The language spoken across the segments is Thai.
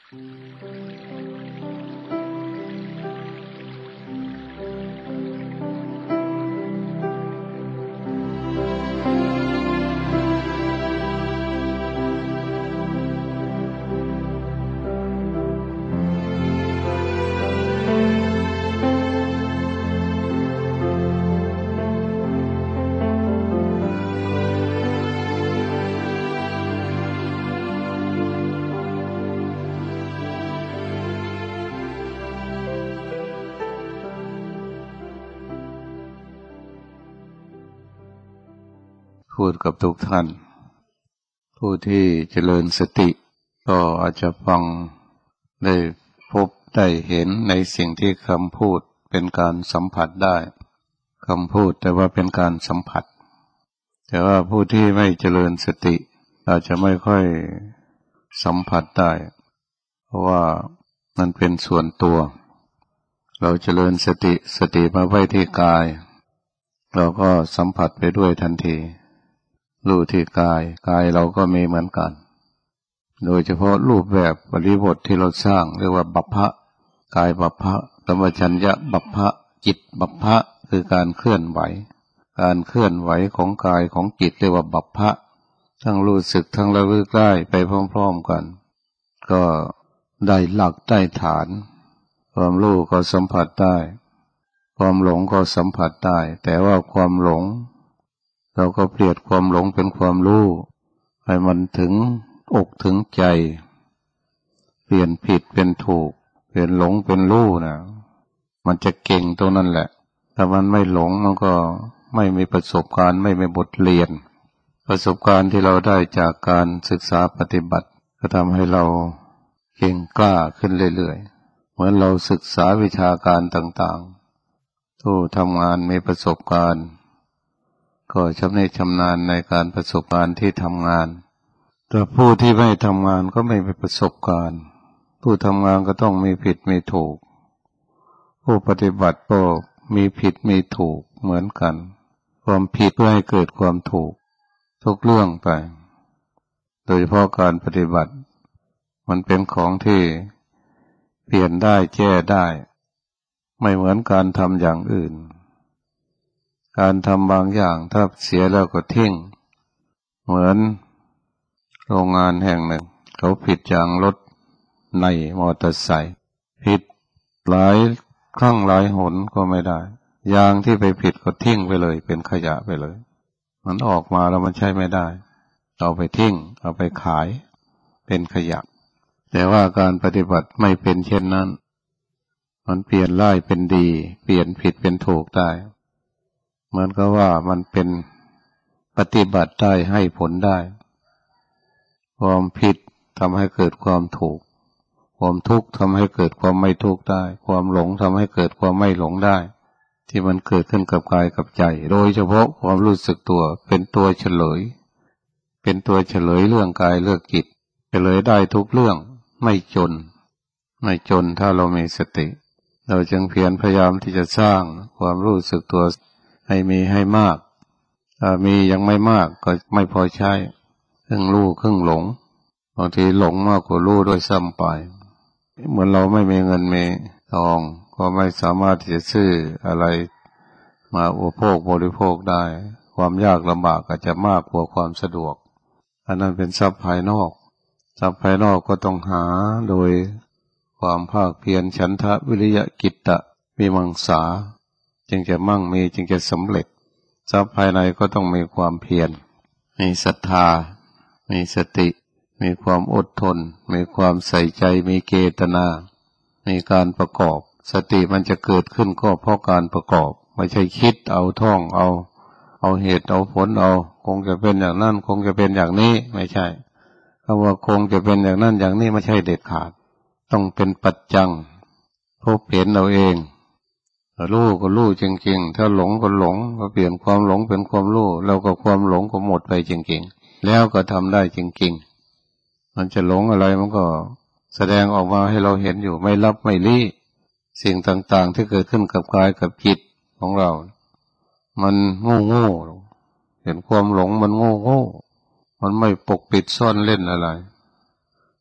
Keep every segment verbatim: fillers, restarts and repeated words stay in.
พูดกับทุกท่านผู้ที่เจริญสติก็อาจจะฟังได้พบได้เห็นในสิ่งที่คำพูดเป็นการสัมผัสได้คำพูดแต่ว่าเป็นการสัมผัสแต่ว่าผู้ที่ไม่เจริญสติอาจจะไม่ค่อยสัมผัสได้เพราะว่ามันเป็นส่วนตัวเราเจริญสติสติมาไว้ที่กายเราก็สัมผัสไปด้วยทันทีรู้ที่กายกายเราก็มีเหมือนกันโดยเฉพาะรูปแบบปริบทที่เราสร้างเรียกว่าบัพพะกายบัพพะสัมปชัญญะบัพพะจิตบัพพะคือการเคลื่อนไหวการเคลื่อนไหวของกายของจิตเรียกว่าบัพพะทั้งรู้สึกทั้งระลึกได้ไปพร้อมๆกันก็ได้หลักได้ฐานความรู้ก็สัมผัสได้ความหลงก็สัมผัสได้แต่ว่าความหลงเราก็เปลี่ยนความหลงเป็นความรู้ให้มันถึงอกถึงใจเปลี่ยนผิดเป็นถูกเปลี่ยนหลงเป็นรู้นะมันจะเก่งตรงนั้นแหละถ้ามันไม่หลงมันก็ไม่มีประสบการณ์ไม่มีบทเรียนประสบการณ์ที่เราได้จากการศึกษาปฏิบัติก็ทำให้เราเก่งกล้าขึ้นเรื่อยๆเหมือนเราศึกษาวิชาการต่างๆผู้ทำงานมีประสบการณ์ก็ชำนิชำนาญในการประสบการณ์ที่ทำงานแต่ผู้ที่ไม่ทำงานก็ไม่มีประสบการณ์ผู้ทำงานก็ต้องมีผิดมีถูกผู้ปฏิบัติก็มีผิดมีถูกเหมือนกันความผิดเพื่อให้เกิดความถูกทุกเรื่องไปโดยเฉพาะการปฏิบัติมันเป็นของที่เปลี่ยนได้แก้ได้ไม่เหมือนการทำอย่างอื่นการทำบางอย่างถ้าเสียแล้วก็ทิ้งเหมือนโรงงานแห่งหนึ่งเขาผิดยางรถในมอเตอร์ไซค์ผิดหลายครั้งหลายหนก็ไม่ได้ยางที่ไปผิดก็ทิ้งไปเลยเป็นขยะไปเลยมันออกมาแล้วมันใช้ไม่ได้เอาไปทิ้งเอาไปขายเป็นขยะแต่ว่าการปฏิบัติไม่เป็นเช่นนั้นมันเปลี่ยนร้ายเป็นดีเปลี่ยนผิดเป็นถูกได้เหมือนกับว่ามันเป็นปฏิบัติได้ให้ผลได้ความผิดทำให้เกิดความถูกความทุกข์ทำให้เกิดความไม่ทุกข์ได้ความหลงทำให้เกิดความไม่หลงได้ที่มันเกิดขึ้นกับกายกับใจโดยเฉพาะความรู้สึกตัวเป็นตัวเฉลยเป็นตัวเฉลยเรื่องกายเรื่องจิตเฉลยได้ทุกเรื่องไม่จนไม่จนถ้าเรามีสติเราจึงเพียรพยายามที่จะสร้างความรู้สึกตัวให้มีให้มากถ้ามียังไม่มากก็ไม่พอใช้ครึ่งรู้ครึ่งหลงบางทีหลงมากกว่ารู้ด้วยซ้ำไปเหมือนเราไม่มีเงินมีทองก็ไม่สามารถที่จะซื้ออะไรมาอุปโภคบริโภคได้ความยากลำบากอาจจะมากกว่าความสะดวกอันนั้นเป็นทรัพย์ภายนอกทรัพย์ภายนอกก็ต้องหาโดยความภาคเพียรฉันทะวิริยะกิตตะวิมังสาจึงจะมั่งมีจึงจะสำเร็จทรัพย์ภายในก็ต้องมีความเพียรมีศรัทธามีสติมีความอดทนมีความใส่ใจมีเจตนามีการประกอบสติมันจะเกิดขึ้นก็เพราะการประกอบไม่ใช่คิดเอาท่องเอาเอาเหตุเอาผลเอาคงจะเป็นอย่างนั้นคงจะเป็นอย่างนี้ไม่ใช่คำว่าคงจะเป็นอย่างนั้นอย่างนี้ไม่ใช่เด็ดขาดต้องเป็นปัจจังพบเห็นเราเองรู้ก็รู้จริงๆถ้าหลงก็หลงก็เปลี่ยนความหลงเป็นความรู้แล้วก็ความหลงก็หมดไปจริงๆแล้วก็ทำได้จริงๆมันจะหลงอะไรมันก็แสดงออกมาให้เราเห็นอยู่ไม่ลับไม่ลี้สิ่งต่างๆที่เกิดขึ้นกับกายกับจิตของเรามันโง่โง่เห็นความหลงมันโง่โง่มันไม่ปกปิดซ่อนเล่นอะไรค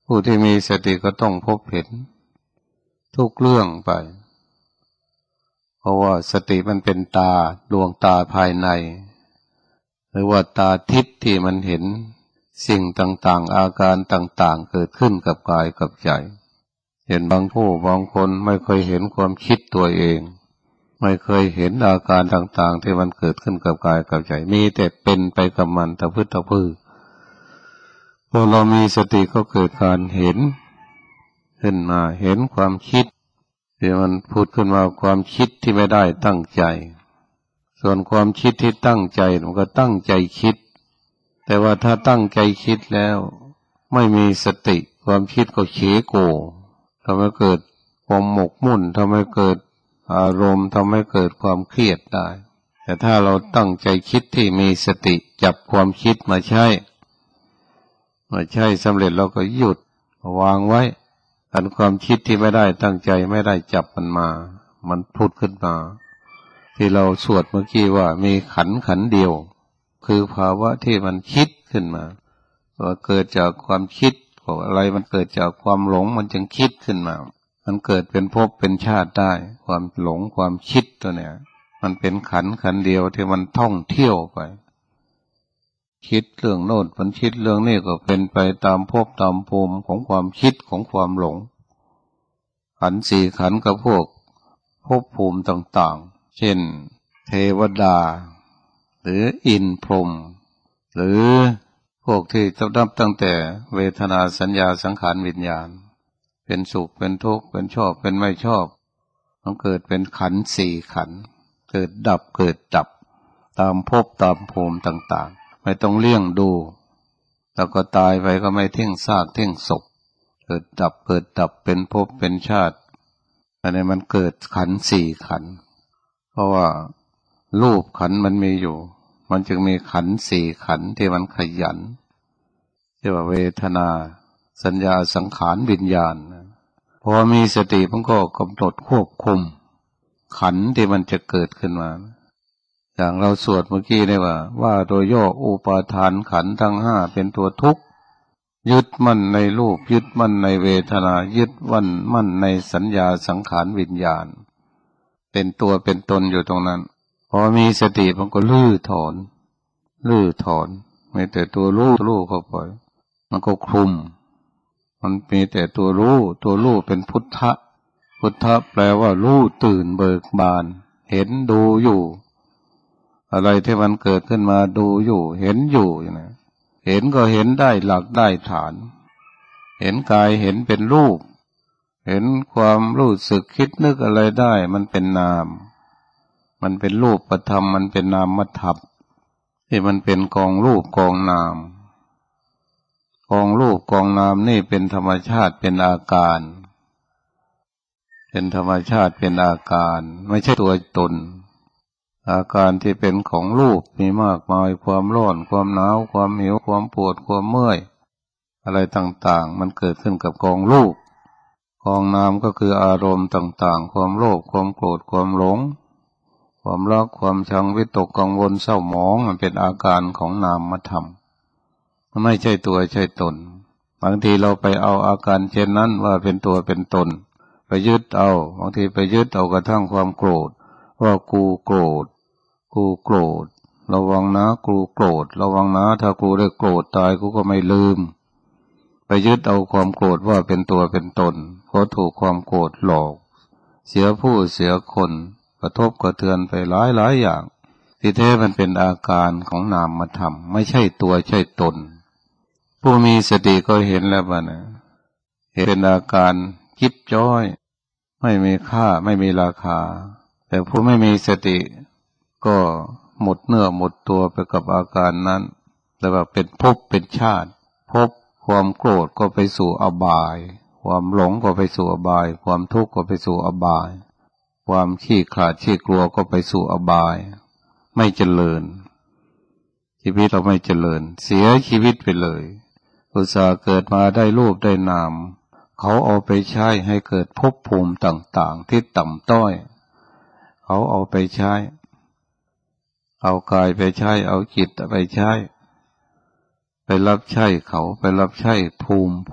ผู้ที่มีสติก็ต้องพบเห็นทุกเรื่องไปเพราะว่าสติมันเป็นตาดวงตาภายในหรือว่าตาทิพย์ที่มันเห็นสิ่งต่างๆอาการต่างๆเกิดขึ้นกับกายกับใจเห็นบางผู้บางคนไม่เคยเห็นความคิดตัวเองไม่เคยเห็นอาการต่างๆที่มันเกิดขึ้นกับกายกับใจมีแต่เป็นไปกับมันตะพื้นตะพื้นพอเรามีสติก็เกิดการเห็นขึ้นมาเห็นความคิดที่มันพูดขึ้นมาความคิดที่ไม่ได้ตั้งใจส่วนความคิดที่ตั้งใจมันก็ตั้งใจคิดแต่ว่าถ้าตั้งใจคิดแล้วไม่มีสติความคิดก็เขโกทำให้เกิดความหมกมุ่นทำให้เกิดอารมณ์ทำให้เกิดความเครียดได้แต่ถ้าเราตั้งใจคิดที่มีสติจับความคิดมาใช้มาใช้สำเร็จเราก็หยุดวางไว้อันความคิดที่ไม่ได้ตั้งใจไม่ได้จับมันมามันพุดขึ้นมาที่เราสวดเมื่อกี้ว่ามีขันธ์ขันธ์เดียวคือภาวะที่มันคิดขึ้นมาว่าเกิดจากความคิดอะไรมันเกิดจากความหลงมันจึงคิดขึ้นมามันเกิดเป็นภพเป็นชาติได้ความหลงความคิดตัวเนี้ยมันเป็นขันธ์ขันธ์เดียวที่มันท่องเที่ยวไปคิดเรื่องโน้นมันคิดเรื่องนี้ก็เป็นไปตามภพตามภูมิของความคิดของความหลงขันธ์สี่ขันธ์กับพวกภพภูมิต่างๆเช่นเทวดาหรืออินทร์พรหมหรือพวกที่นับตั้งแต่เวทนาสัญญาสังขารวิญญาณเป็นสุขเป็นทุกข์เป็นชอบเป็นไม่ชอบมันเกิดเป็นขันธ์สี่ขันธ์เกิดดับเกิดดับตามภพตามภูมิต่างๆไม่ต้องเลี่ยงดูแล้วก็ตายไปก็ไม่ทิ้งซากทิ้งศพเกิดดับเกิดดับเป็นภพเป็นชาติอันนี้มันเกิดขันธ์สี่ขันธ์เพราะว่ารูปขันธ์มันมีอยู่มันจึงมีขันธ์สี่ขันธ์ที่มันขยันเรียกว่าเวทนาสัญญาสังขารวิญญาณพอมีสติมันก็กำหนดควบคุมขันธ์ที่มันจะเกิดขึ้นมาอย่างเราสวดเมื่อกี้ได้ว่าว่าโดยย่ออุปาทานขันธ์ทั้งห้าเป็นตัวทุกข์ยึดมั่นในรูปยึดมั่นในเวทนายึดมั่นมั่นในสัญญาสังขารวิญญาณเป็นตัวเป็นตนอยู่ตรงนั้นพอมีสติมันก็ลื้อถอนลื้อถอนไม่แต่ตัวรู้รู้เข้าไปมันก็คลุมมันมีแต่ตัวรู้ตัวรู้เป็นพุทธะพุทธะแปลว่ารู้ตื่นเบิกบานเห็นดูอยู่อะไรที่มันเกิดขึ้นมาดูอยู่เห็นอยู่นะเห็นก็เห็นได้หลักได้ฐานเห็นกายเห็นเป็นรูปเห็นความรู้สึกคิดนึกอะไรได้มันเป็นนามมันเป็นรูปธรรมมันเป็นนามธรรมที่มันเป็นกองรูปกองนามกองรูปกองนามนี่เป็นธรรมชาติเป็นอาการเป็นธรรมชาติเป็นอาการไม่ใช่ตัวตนอาการที่เป็นของรูปมีมากมายความร้อนความหนาวความหิวความปวดความเมื่อยอะไรต่างๆมันเกิดขึ้นกับกองรูปกองนามก็คืออารมณ์ต่างๆความโลภความโกรธความหลงความรักความชังวิตกกังวลเศร้าหมองมันเป็นอาการของนามธรรมไม่ใช่ตัวใช่ตนบางทีเราไปเอาอาการเช่นนั้นว่าเป็นตัวเป็นตนไปยึดเอาบางทีไปยึดเอากระทั่งความโกรธว่ากูโกรธกูโกรธระวังนะกูโกรธระวังนะถ้ากูได้โกรธตายกูก็ไม่ลืมไปยึดเอาความโกรธว่าเป็นตัวเป็นตนเพราะถูกความโกรธหลอกเสียผู้เสียคนกระทบกระเทือนไปหลายหลายอย่างที่แท้มันเป็นอาการของนามธรรมไม่ใช่ตัวใช่ตนผู้มีสติก็เห็นแล้วว่านะเห็นเป็นอาการยิบจ้อยไม่มีค่าไม่มีราคาแต่ผู้ไม่มีสติก็หมดเนื้อหมดตัวไปกับอาการนั้นแต่ว่าเป็นภพเป็นชาติภพความโกรธก็ไปสู่อบายความหลงก็ไปสู่อบายความทุกข์ก็ไปสู่อบายความขี้ขลาดขี้กลัวก็ไปสู่อบายไม่เจริญชีวิตเราไม่เจริญเสียชีวิตไปเลยอุตส่าห์เกิดมาได้รูปได้นามเขาเอาไปใช้ให้เกิดภพภูมิต่างๆที่ต่ำต้อยเขาเอาไปใช้เอากายไปใช้เอาจิตไปใช้ไปรับใช้เขาไปรับใช้ภูมิภพ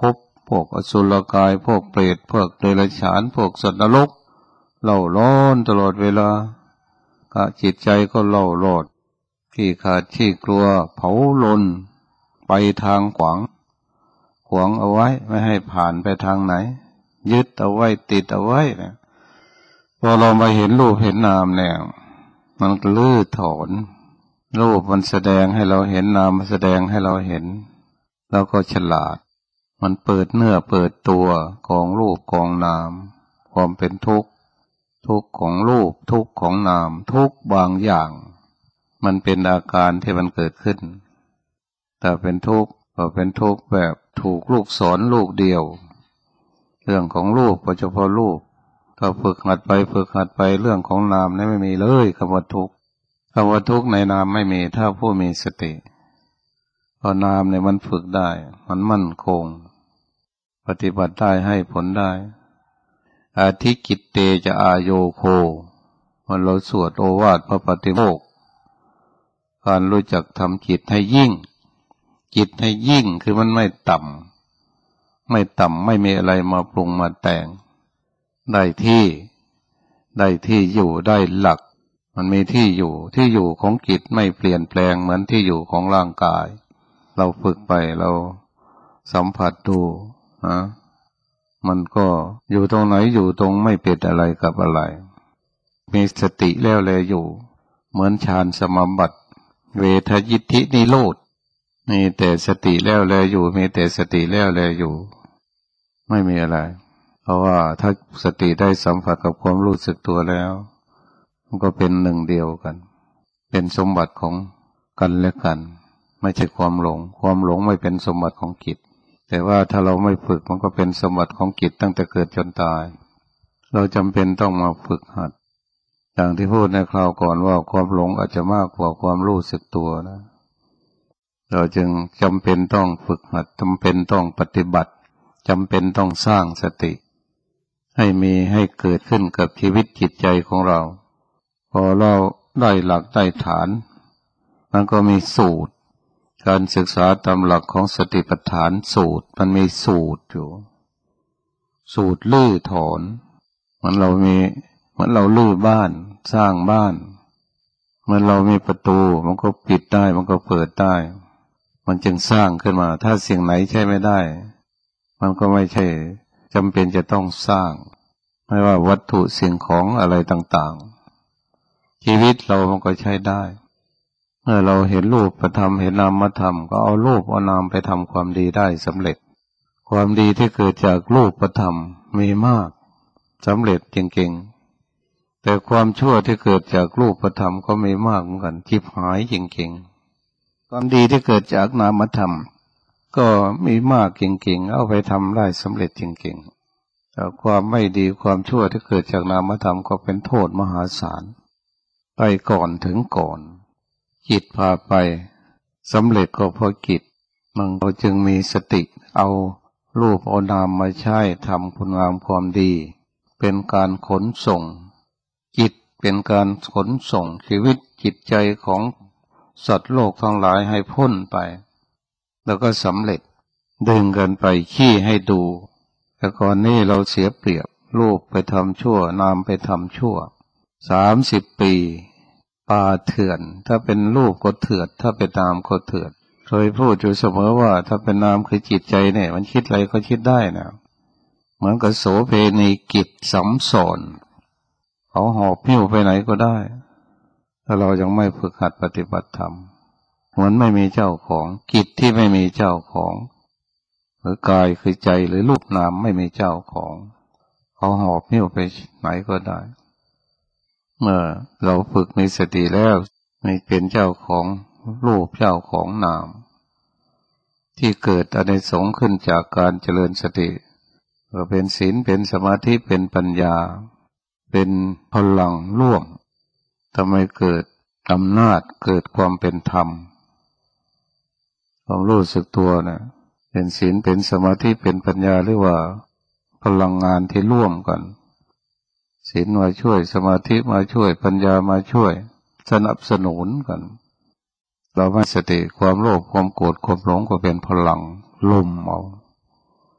พวกอสุรกายพวกเปรตพวกเดรัจฉานพวกสัตว์นรกเล่าร้อนตลอดเวลากะจิตใจก็เล่าร้อนขี้ขาดขี้กลัวเผาลนไปทางขวางขวางเอาไว้ไม่ให้ผ่านไปทางไหนยึดเอาไว้ติดเอาไว้นะพอเรามาเห็นรูปเห็นนามเนี่ยมันก็ลื้อถอนรูปมันแสดงให้เราเห็นนามมันแสดงให้เราเห็นเราก็ฉลาดมันเปิดเนื้อเปิดตัวของรูปของนามความเป็นทุกข์ทุกข์ของรูปทุกข์ของนามทุกข์บางอย่างมันเป็นอาการที่มันเกิดขึ้นแต่เป็นทุกข์ก็เป็นทุกข์แบบถูกลูกศรลูกเดียวเรื่องของรูปก็เฉพาะรูปถ้าฝึกหัดไปฝึกหัดไปเรื่องของนามนี่ไม่มีเลยคำว่าทุกข์คำว่าทุกข์ในนามไม่มีถ้าผู้มีสติเพราะนามเนี่ยมันฝึกได้มันมั่นคงปฏิบัติได้ให้ผลได้อาทิกิตเตจะอาโยโควันเราสวดโอวาทพระปฏิโมกข์การรู้จักทำจิตให้ยิ่งจิตให้ยิ่งคือมันไม่ต่ำไม่ต่ำไม่มีอะไรมาปรุงมาแต่งได้ที่ได้ที่อยู่ได้หลักมันมีที่อยู่ที่อยู่ของจิตไม่เปลี่ยนแปลงเหมือนที่อยู่ของร่างกายเราฝึกไปเราสัมผัสดูนะมันก็อยู่ตรงไหนอยู่ตรงไม่เป็นอะไรกับอะไรมีสติแล้วแลอยู่เหมือนฌานสมาบัติเวทยิทธินิโรธมีแต่สติแล้วแลอยู่มีแต่สติแล้วแลอยู่ไม่มีอะไรเพราะว่าถ้าสติได้สัมผัสกับความรู้สึกตัวแล้วมันก็เป็นหนึ่งเดียวกันเป็นสมบัติของกันและกันไม่ใช่ความหลงความหลงไม่เป็นสมบัติของจิตแต่ว่าถ้าเราไม่ฝึกมันก็เป็นสมบัติของจิตตั้งแต่เกิดจนตายเราจำเป็นต้องมาฝึกหัดอย่างที่พูดในคราวก่อนว่าความหลงอาจจะมากกว่าความรู้สึกตัวนะเราจึงจำเป็นต้องฝึกหัดจำเป็นต้องปฏิบัติจำเป็นต้องสร้างสติให้มีให้เกิดขึ้นกับชีวิตจิตใจของเราพอเราได้หลักได้ฐานมันก็มีสูตรการศึกษาตามหลักของสติปัฏฐานสูตรมันมีสูตรอยู่สูตรลื้อถอนเหมือนเรามีเหมือนเราลื้อบ้านสร้างบ้านเหมือนเรามีประตูมันก็ปิดได้มันก็เปิดได้มันจึงสร้างขึ้นมาถ้าสิ่งไหนใช้ไม่ได้มันก็ไม่ใช่จำเป็นจะต้องสร้างไม่ว่าวัตถุสิ่งของอะไรต่างๆชีวิตเรามันก็ใช้ได้เมื่อเราเห็นรูปธรรมเห็นนามธรรมก็เอารูปเอานามไปทำความดีได้สำเร็จความดีที่เกิดจากรูปธรรมมีมากสำเร็จจริงๆแต่ความชั่วที่เกิดจากรูปธรรมก็มีมากเหมือนกันชิบหายจริงๆความดีที่เกิดจากนามธรรมก็มีมากจริงๆเอาไปทำได้สำเร็จจริงๆแต่ความไม่ดีความชั่วที่เกิดจากนามธรรมก็เป็นโทษมหาศาลไปก่อนถึงก่อนจิตพาไปสำเร็จก็เพราะจิตมันเราจึงมีสติเอารูปเอานามมาใช้ทำคุณงามความดีเป็นการขนส่งจิตเป็นการขนส่งชีวิตจิตใจของสัตว์โลกทั้งหลายให้พ้นไปแล้วก็สำเร็จดึงกันไปขี้ให้ดูแต่ก่อนนี้เราเสียเปรียบรูปไปทำชั่วนามไปทำชั่วสามสิบปีป่าเถื่อนถ้าเป็นรูปก็เถื่อนถ้าเป็นนามก็เถื่อนเคยพูดอยู่เสมอว่าถ้าเป็นนามคือจิตใจเนี่ยมันคิดอะไรก็คิดได้นะเหมือนกับโสเพณีกิจสัมสอนเขาหอบหิ้วไปไหนก็ได้ถ้าเรายังไม่ฝึกหัดปฏิบัติธรรมเหมือนไม่มีเจ้าของกิจที่ไม่มีเจ้าของหรือกายคือใจหรือรูปนามไม่มีเจ้าของเขาหอบหิ้วไปไหนก็ได้เมื่อเราฝึกมีสติแล้วไม่เป็นเจ้าของรูปเจ้าของนามที่เกิดอานิสงส์ขึ้นจากการเจริญสติก็เป็นศีลเป็นสมาธิเป็นปัญญาเป็นพลังร่วมทำให้เกิดอำนาจเกิดความเป็นธรรมความรู้สึกตัวนะเป็นศีลเป็นสมาธิเป็นปัญญาหรือว่าพลังงานที่ร่วมกันศีลมาช่วยสมาธิมาช่วยปัญญามาช่วยสนับสนุนกันเราไม่สติความโลภความโกรธความหลงก็เป็นพลังลุ่มเอา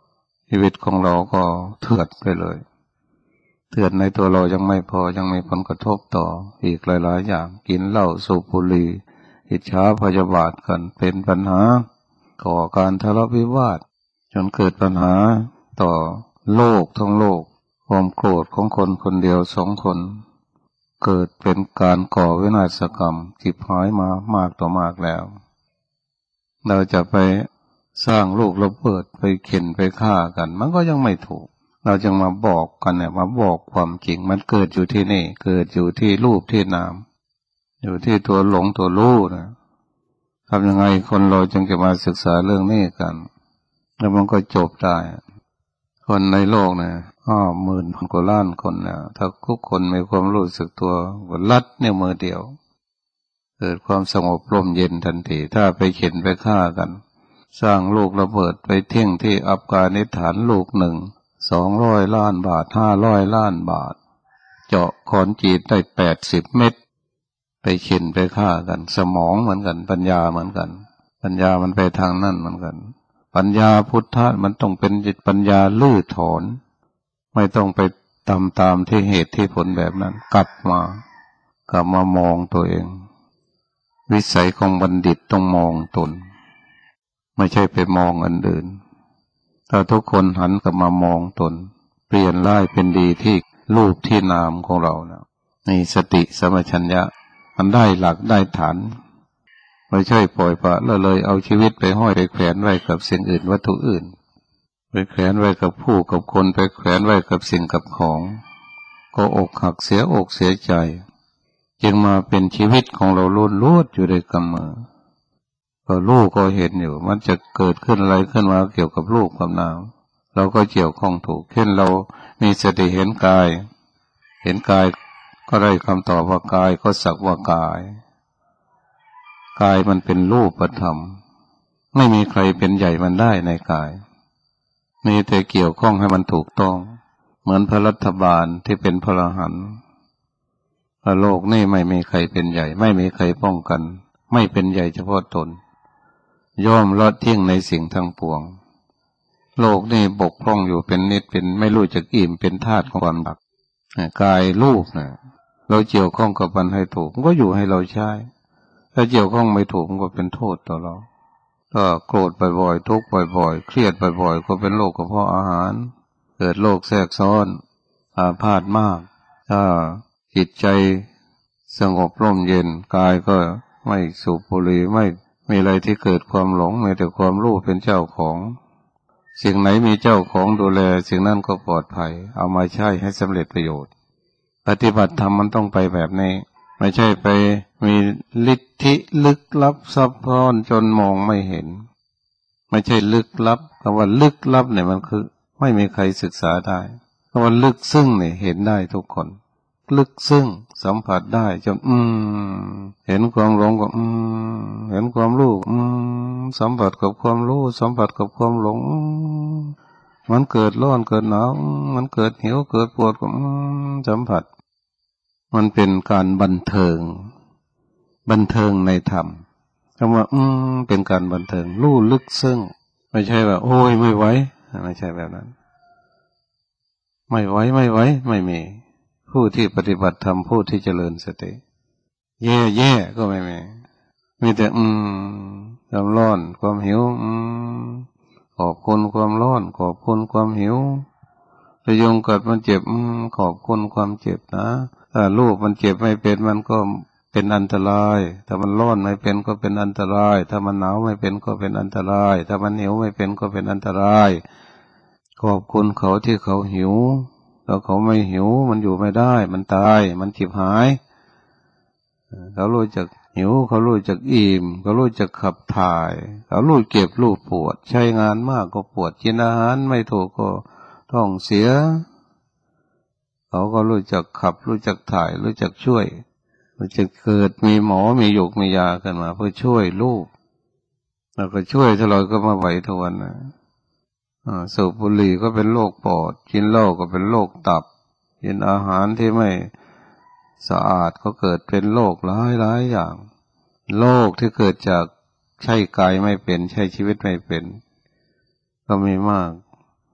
ชีวิตของเราก็เถื่อนไปเลยเถื่อนในตัวเรายังไม่พอยังมีผลกระทบต่ออีกหลายๆอย่างกินเหล้าสูบบุหรี่อิจฉาพยาบาทกันเป็นปัญหาก่อการทะเลาะวิวาทจนเกิดปัญหาต่อโลกทั้งโลกความโกรธของคนคนเดียวสองคนเกิดเป็นการก่อวินาศกรรมจิบหายมามากต่อมากแล้วเราจะไปสร้างลูกระเบิดไปเข็นไปฆ่ากันมันก็ยังไม่ถูกเราจึงมาบอกกันเนี่ยมาบอกความจริงมันเกิดอยู่ที่นี่เกิดอยู่ที่รูปที่นามอยู่ที่ตัวหลงตัวรู้นะทำยังไงคนเราจึงจะมาศึกษาเรื่องนี้กันแล้วมันก็จบได้คนในโลกเนี่ยอ้อหมื่นพันกว่าล้านคนเนี่ยถ้าทุกคนมีความรู้สึกตัวลัดเนี่ยมือเดียวเกิดความสงบร่มเย็นทันทีถ้าไปเข็นไปฆ่ากันสร้างลูกระเบิดไปเที่ยงที่อัฟกานิสถานลูกหนึ่งสองร้อยล้านบาทห้าร้อยล้านบาทเจาะคอนกรีตได้แปดสิบเม็ดไปเข็นไปฆ่ากันสมองเหมือนกันปัญญาเหมือนกันปัญญามันไปทางนั่นเหมือนกันปัญญาพุทธะมันต้องเป็นปัญญาลื้อถอนไม่ต้องไปตามตามที่เหตุที่ผลแบบนั้นกลับมากลับมามองตัวเองวิสัยของบัณฑิตต้องมองตนไม่ใช่ไปมองอันอื่นถ้าทุกคนหันกลับมามองตนเปลี่ยนร้ายเป็นดีที่รูปที่นามของเรานะนี่สติสัมปชัญญะมันได้หลักได้ฐานไม่ใช่ปล่อยปละละเลยเอาชีวิตไปห้อยไปแขวนไว้กับสิ่งอื่นวัตถุอื่นไปแขวนไว้กับผู้กับคนไปแขวนไว้กับสิ่งกับของก็อกหักเสียอกเสียใจจึงมาเป็นชีวิตของเราล้วนลวดอยู่ในกำมือก็ลูกก็เห็นอยู่มันจะเกิดขึ้นอะไรขึ้นมาเกี่ยวกับลูกกับนามเราก็เกี่ยวข้องถูกเช่นเรามีสติเห็นกายเห็นกายก็ได้คำตอบว่ากายก็สักว่ากายกายมันเป็นรูปธรรมไม่มีใครเป็นใหญ่มันได้ในกายมีแต่เกี่ยวข้องให้มันถูกต้องเหมือนพระรัฐบาลที่เป็นพระอรหันต์โลกนี่ไม่มีใครเป็นใหญ่ไม่มีใครป้องกันไม่เป็นใหญ่เฉพาะตนย่อมละทิ้งในสิ่งทั้งปวงโลกนี่บกพร่องอยู่เป็นนิดเป็นไม่รู้จักอิ่มเป็นธาตุของความดับกายรูปเนี่ยเราเกี่ยวข้องกับมันให้ถูกมันก็อยู่ให้เราใช้ถ้าเกี่ยวข้องไม่ถูกมันก็เป็นโทษต่อเราถ้าโกรธบ่อยๆทุกข์บ่อยๆเครียดบ่อยๆก็เป็นโรคกระเพาะอาหารเกิดโรคแทรกซ้อนอาพาธมากถ้าจิตใจสงบร่มเย็นกายก็ไม่สูบบุหรี่ไม่มีอะไรที่เกิดความหลงมีแต่ความรู้เป็นเจ้าของสิ่งไหนมีเจ้าของดูแลสิ่งนั้นก็ปลอดภัยเอามาใช้ให้สำเร็จประโยชน์ปฏิบัติธรรมมันต้องไปแบบนี้ไม่ใช่ไปมีฤทธิลึกลับซับซ้อนจนมองไม่เห็นไม่ใช่ลึกลับคำว่าลึกลับเนี่ยมันคือไม่มีใครศึกษาได้คำว่าลึกซึ้งเนี่ยเห็นได้ทุกคนลึกซึ้งสัมผัสได้จนอืมเห็นความหลงก็อืมเห็นความรู้อืมสัมผัสกับความรู้สัมผัสกับความหลงมันเกิดร้อนเกิดหนาวมันเกิดหิวเกิดปวดก็อืมสัมผัสมันเป็นการบันเทิงบันเทิงในธรรมคำว่าอืมเป็นการบันเทิงรู้ลึกซึ้งไม่ใช่ว่าโอ้ยไม่ไหวไม่ใช่แบบนั้นไม่ไหวไม่ไหวไม่มีผู้ที่ปฏิบัติธรรมผู้ที่เจริญสติแย่แย่ก็ไม่มีมีแต่อืมความร้อนความหิวอืมขอบคุณความร้อนขอบคุณความหิวถ้ายุงกัดมันเจ็บอืมขอบคุณความเจ็บนะถ้าลูกมันเจ็บไม่เป็นมันก็เป็นอันตรายถ้ามันร้อนไม่เป็นก็เป็นอันตรายถ้ามันหนาวไม่เป็นก็เป็นอันตรายถ้ามันหิวไม่เป็นก็เป็นอันตรายขอบคุณเขาที่เขาหิวแล้วเขาไม่หิวมันอยู่ไม่ได้มันตายมันฉิบหายเขารู้จักหิวเขารู้จักอิ่มเขารู้จักขับถ่ายเขารู้เก็บรู้ปวดใช้งานมากก็ปวดกินอาหารไม่ถูกก็ท้องเสียเขาก็รู้จักขับรู้จักถ่ายรู้จักช่วยมันจะเกิดมีหมอมีหยกมียาขึ้นมาเพื่อช่วยลูกแล้วก็ช่วยตลอดก็มาไหวทุกวันนะสูบบุหรี่ก็เป็นโรคปอดกินเหล้าก็เป็นโรคตับกินอาหารที่ไม่สะอาดก็เกิดเป็นโรคหลายหลายอย่างโรคที่เกิดจากใช้กายไม่เป็นใช้ชีวิตไม่เป็นก็มีมาก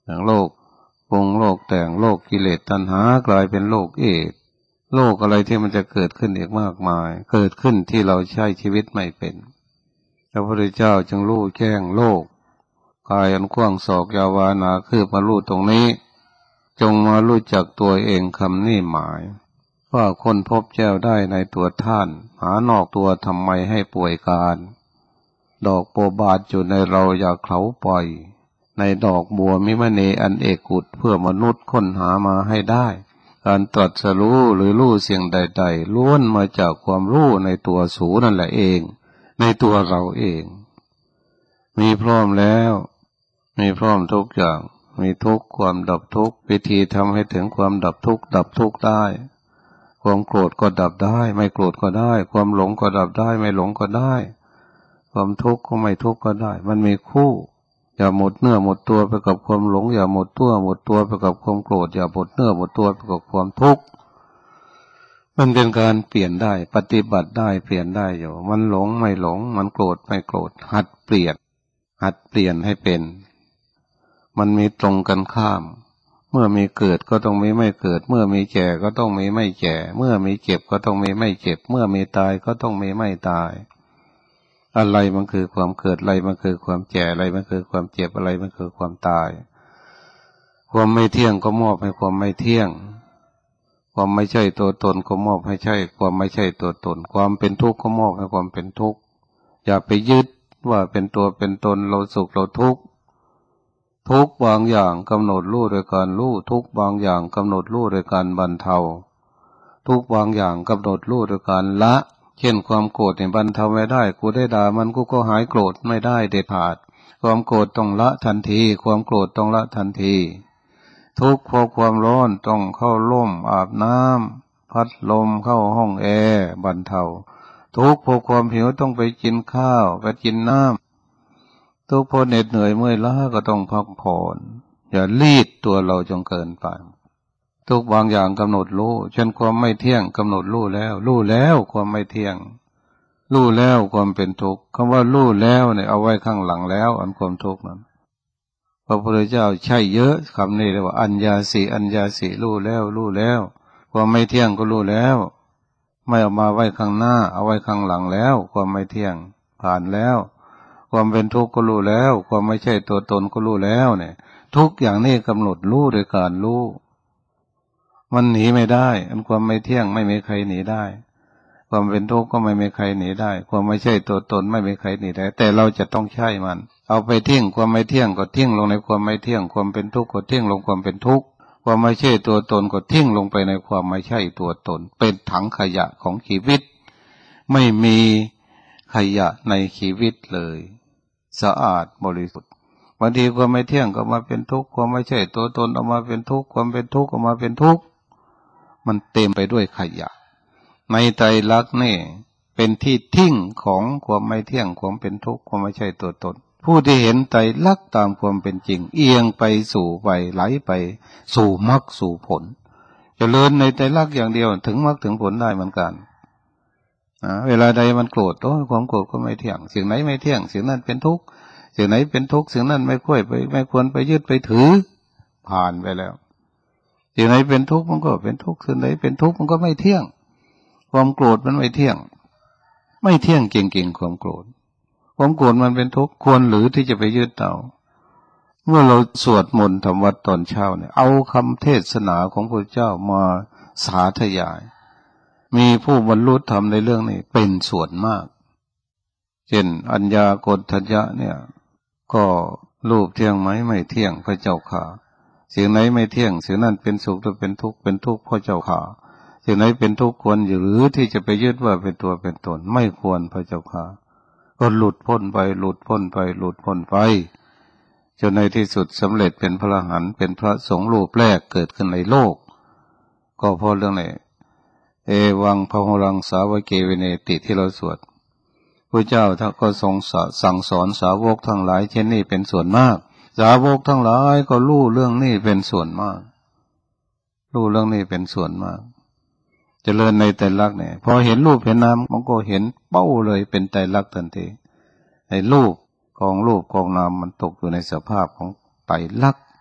อย่างโลกปรุงโลกแต่งโลกกิเลสตัณหากลายเป็นโลกเอดส์โลกอะไรที่มันจะเกิดขึ้นอีกมากมายเกิดขึ้นที่เราใช้ชีวิตไม่เป็นพระพุทธเจ้าจึงรู้แจ้งโลกกายอันกว้างศอกยาววานาคือมารู้ตรงนี้จงมารู้จักตัวเองคำนี้หมายว่าคนพบแจ้วได้ในตัวท่านหานอกตัวทำไมให้ป่วยการดอกโบบาทอยู่ในเราอย่าเขาปล่อยในดอกบัวมิมณีอันเอกกุฎเพื่อมนุษย์ค้นหามาให้ได้การตรัสรู้หรือรู้สิ่งใดๆล้วนมาจากความรู้ในตัวสูนั่นแหละเองในตัวเราเองมีพร้อมแล้วมีพร้อมทุกอย่างมีทุกข์ความดับทุกข์วิธีทำให้ถึงความดับทุกข์ดับทุกข์ได้ความโกรธก็ดับได้ไม่โกรธก็ได้ความหลงก็ดับได้ไม่หลงก็ได้ความทุกข์ก็ไม่ทุกข์ก็ได้มันมีคู่อย่าหมดเนื้อหมดตัวไปกับความหลงอย่าหมดตัวหมดตัวไปกับความโกรธอย่าหมดเนื้อหมดตัวไปกับความทุกข์มันเป็นการเปลี่ยนได้ปฏิบัติได้เปลี่ยนได้อยู่มันหลงไม่หลงมันโกรธไม่โกรธหัดเปลี่ยนหัดเปลี่ยนให้เป็นมันมีตรงกันข้ามเมื่อมีเกิดก็ต้องมีไม่เกิดเมื่อมีแก่ก็ต้องมีไม่แก่เมื่อมีเจ็บก็ต้องมีไม่เจ็บเมื่อมีตายก็ต้องมีไม่ตายอะไรมันคือความเกิดอะไรมันคือความแก่อะไรมันคือความเจ็บอะไรมันคือความตายความไม่เที่ยงก็มอบให้ความไม่เที่ยงความไม่ใช่ตัวตนก็มอบให้ใช่ความไม่ใช่ตัวตนความเป็นทุกข์ก็มอบให้ความเป็นทุกข์อย่าไปยึดว่าเป็นตัวเป็นตนเราสุขเราทุกข์ทุกบางอย่างกำหนดรู้โดยการรู้ทุกบางอย่างกำหนดรู้โดยการบรรเทาทุกบางอย่างกำหนดรู้โดยการละเช่นความโกรธเนี่ยบรรเทาไม่ได้กูได้ด่ามันกูก็หายโกรธไม่ได้เด็ดขาดความโกรธต้องละทันทีความโกรธต้องละทันทีทุกข์เพราะความร้อนต้องเข้าร่มอาบน้ำพัดลมเข้าห้องแอร์บรรเทาทุกข์เพราะความหิวต้องไปกินข้าวไปกินน้ำทุกข์เพราะเหน็ดเหนื่อยเมื่อยล้าก็ต้องพักผ่อนอย่ารีดตัวเราจนเกินไปทุกบางอย่างกำหนดรู้เช่นความไม่เที่ยงกำหนดรู้แล้วรู้แล้วความไม่เที่ยงรู้แล้วความเป็นทุกข์คำว่ารู้แล้วเนี่ยเอาไว้ข้างหลังแล้วอันความทุกข์นั้นพระพุทธเจ้าใช้เยอะคำนี้เรียกว่าอัญญาสีอัญญาสีรู้แล้วรู้แล้วความไม่เที่ยงก็รู้แล้วไม่เอามาไว้ข้างหน้าเอาไว้ข้างหลังแล้วความไม่เที่ยงผ่านแล้วความเป็นทุกข์ก็รู้แล้วความไม่ใช่ตัวตนก็รู้แล้วเนี่ยทุกอย่างนี้กำหนดรู้โดยการรู้มันหนีไม่ได้อันความไม่เที่ยงไม่มีใครหนีได้ความเป็นทุกข์ก็ไม่มีใครหนีได้ความไม่ใช่ตัวตนไม่มีใครหนีได้แต่เราจะต้องใช้มันเอาไปทิ้งความไม่เที่ยงก็ทิ้งลงในความไม่เที่ยงความเป็นทุกข์ก็ทิ้งลงความเป็นทุกข์ความไม่ใช่ตัวตนก็ทิ้งลงไปในความไม่ใช่ตัวตนเป็นถังขยะของชีวิตไม่มีขยะในชีวิตเลยสะอาดบริสุทธิ์บางทีความไม่เที่ยงก็มาเป็นทุกข์ความไม่ใช่ตัวตนออกมาเป็นทุกข์ความเป็นทุกข์ออกมาเป็นทุกข์มันเต็มไปด้วยขยะในไตรลักษณ์นี่เป็นที่ทิ้งของความไม่เที่ยงความเป็นทุกข์ความไม่ใช่ตัวตนผู้ที่เห็นไตรลักษณ์ตามความเป็นจริงเอียงไปสู่ไปไหลไปสู่มรรคสู่ผลเจริญในไตรลักษณ์อย่างเดียวถึงมรรคถึงผลได้เหมือนกันเวลาใดมันโกรธโอ้ยความโกรธก็ไม่เที่ยงสิ่งไหนไม่เที่ยงสิ่งนั้นเป็นทุกข์สิ่งไหนเป็นทุกข์สิ่งนั้นไม่ค่อยไปไม่ควรไปยึดไปถือผ่านไปแล้วสิ่งไหนเป็นทุกข์มันก็เป็นทุกข์สิ่งไหนเป็นทุกข์มันก็ไม่เที่ยงความโกรธมันไม่เที่ยงไม่เที่ยงเก่งๆความโกรธความโกรธมันเป็นทุกข์ควรหรือที่จะไปยึดเอาเมื่อเราสวดมนต์ทำวัดตอนเช้าเนี่ยเอาคำเทศนาของพระเจ้ามาสาธยายมีผู้บรรลุธรรมในเรื่องนี้เป็นส่วนมากเช่นอัญญากฏทัญญะเนี่ยก็รูปเที่ยงไหมไม่เที่ยงพระเจ้าค่ะสิ่งไหนไม่เที่ยงสิ่งนั้นเป็นสุขหรือเป็นทุกข์เป็นทุกข์พระเจ้าค่ะสิ่งไหนเป็นทุกข์ควรหรือที่จะไปยึดว่าเป็นตัวเป็นตนไม่ควรพระเจ้าค่ะก็หลุดพ้นไปหลุดพ้นไปหลุดพ้นไปจนในที่สุดสำเร็จเป็นพระอรหันต์เป็นพระสงฆ์รูปแรกเกิดขึ้นในโลกก็เพราะเรื่องนี้เอวังพหุรังสาวเกวิเนติที่เราสวดพระเจ้าท่านก็ทรงสั่งสอนสาวกทั้งหลายเช่นนี้เป็นส่วนมากสาวกทั้งหลายก็รู้เรื่องนี้เป็นส่วนมากรู้เรื่องนี้เป็นส่วนมากเจริญในไตรลักษณ์เนี่ยพอเห็นรูปเห็นนามมันก็เห็นเป้าเลยเป็นไตรลักษณ์ทันทีไอ้รูปของรูปของนามมันตกอยู่ในสภาพของไตรลักษณ์ไต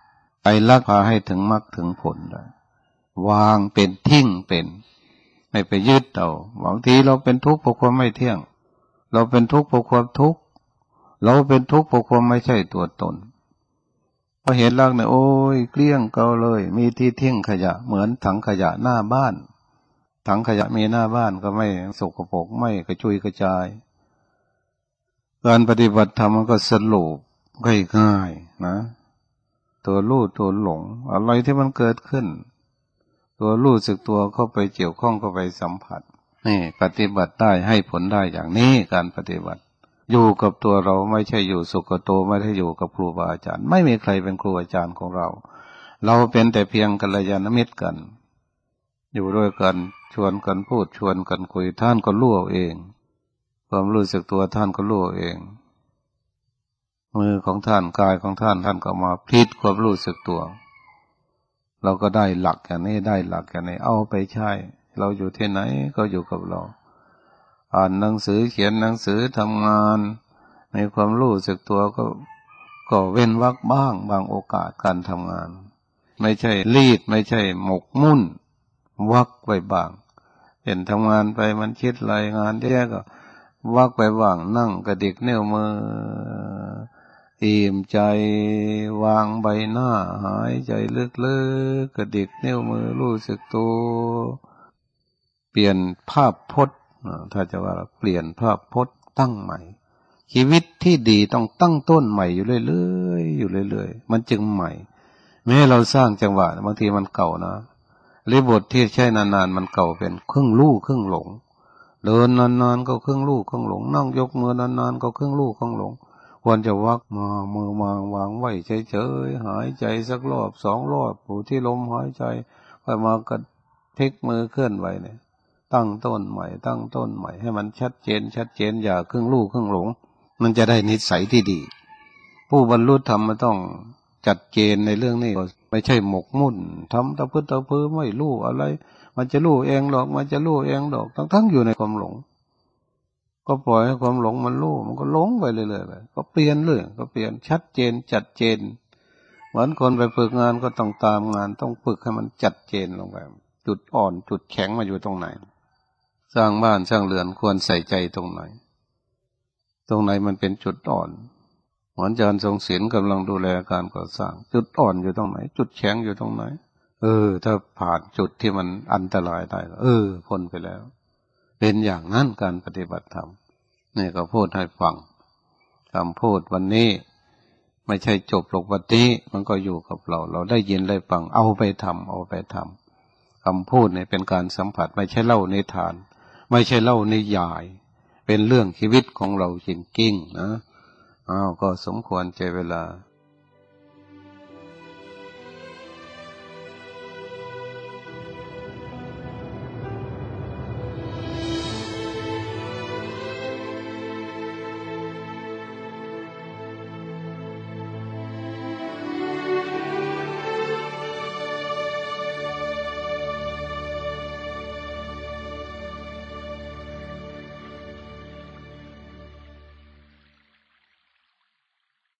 ไตรลักษณ์พาให้ถึงมรรคถึงผลได้วางเป็นทิ้งเป็นไม่ไปยึดเอาบางทีเราเป็นทุกข์เพราะความไม่เที่ยงเราเป็นทุกข์เพราะความทุกข์เราเป็นทุกข์เพราะความไม่ใช่ตัวตนพอเห็นแล้วเนี่ยโอ้ยเกลี้ยงเกลาเลยมีที่ทิ้งขยะเหมือนถังขยะหน้าบ้านถังขยะมีหน้าบ้านก็ไม่สกปรกไม่กระจุยกระจายการปฏิบัติธรรมมันก็สรุปง่ายๆนะตัวรู้ตัวหลงอะไรที่มันเกิดขึ้นตัวรู้สึกตัวเข้าไปเกี่ยวข้องเข้าไปสัมผัสนี่ปฏิบัติได้ให้ผลได้อย่างนี้การปฏิบัติอยู่กับตัวเราไม่ใช่อยู่สุขโตไม่ได้อยู่กับครูบาอาจารย์ไม่มีใครเป็นครูอาจารย์ของเราเราเป็นแต่เพียงกัลยาณมิตรกันอยู่ด้วยกันชวนกันพูดชวนกันคุยท่านก็รู้เอาเองความรู้สึกตัวท่านก็รู้เอาเองมือของท่านกายของท่านท่านก็มาพลิกความรู้สึกตัวเราก็ได้หลักอย่างนี้ได้หลักอย่างนี้เอาไปใช้เราอยู่ที่ไหนก็อยู่กับเราอ่านหนังสือเขียนหนังสือทำงานในความรู้สึกตัวก็ก็เว้นวรรคบ้างบางโอกาสการทำงานไม่ใช่รีดไม่ใช่หมกมุ่นวรรคไว้บ้างเห็นทำงานไปมันคิดรายงานแย่ก็วรรคไปบ้างนั่งกระดิกนิ้วมืออิ่มใจวางใบหน้าหายใจลึกๆกระดิกนิ้วมือรู้สึกตัวเปลี่ยนภาพพจน์ถ้าจะว่าเปลี่ยนภาพพจน์ตั้งใหม่ชีวิตที่ดีต้องตั้งต้นใหม่อยู่เรื่อยๆอยู่เรื่อยๆมันจึงใหม่แม้เราสร้างจังหวะบางทีมันเก่านะหรือบทที่ใช้นานๆมันเก่าเป็นครึ่งรู้ครึ่งหลงเดินนานๆก็ครึ่งรู้ครึ่งหลงนั่งยกมือนานๆก็ครึ่งรู้ครึ่งหลงควรจะวักมามือมาวางไว้เฉยๆหายใจสักรอบสองรอบอยู่ที่ลมหายใจค่อยมากระพลิกมือเคลื่อนไหวเนี่ยตั้งต้นใหม่ตั้งต้นใหม่ให้มันชัดเจนชัดเจนอย่าครึ่งรู้ครึ่งหลงมันจะได้นิสัยที่ดีผู้บรรลุธรรมมันต้องจัดเจนในเรื่องนี้ไม่ใช่หมกมุ่นทำตะพื้นตะพื้นไม่รู้อะไรมันจะรู้เองหรอกมันจะรู้เองหรอกทั้งๆอยู่ในความหลงก็ปล่อยให้ความหลงมันรู้มันก็หลงไปเรื่อยๆไปก็เปลี่ยนเรื่องก็เปลี่ยนชัดเจนจัดเจนเหมือนคนไปฝึกงานก็ต้องตามงานต้องฝึกให้มันจัดเจนลงไปจุดอ่อนจุดแข็งมาอยู่ตรงไหนสร้างบ้านสร้างเรือนควรใส่ใจตรงไหนตรงไหนมันเป็นจุดอ่อนเหมือนอาจารย์ทรงศิลป์กำลังดูแลการก่อสร้างจุดอ่อนอยู่ตรงไหนจุดแข็งอยู่ตรงไหนเออถ้าผ่านจุดที่มันอันตรายได้เออพ้นไปแล้วเป็นอย่างนั้นการปฏิบัติธรรมนี่ก็พูดให้ฟังคำพูดวันนี้ไม่ใช่จบลงวันนี้มันก็อยู่กับเราเราได้ยินได้ฟังเอาไปทำเอาไปทำคำพูดเนี่ยเป็นการสัมผัสไม่ใช่เล่านิทานไม่ใช่เล่านิยายเป็นเรื่องชีวิตของเราจริงๆนะอ้าวก็สมควรใจเวลา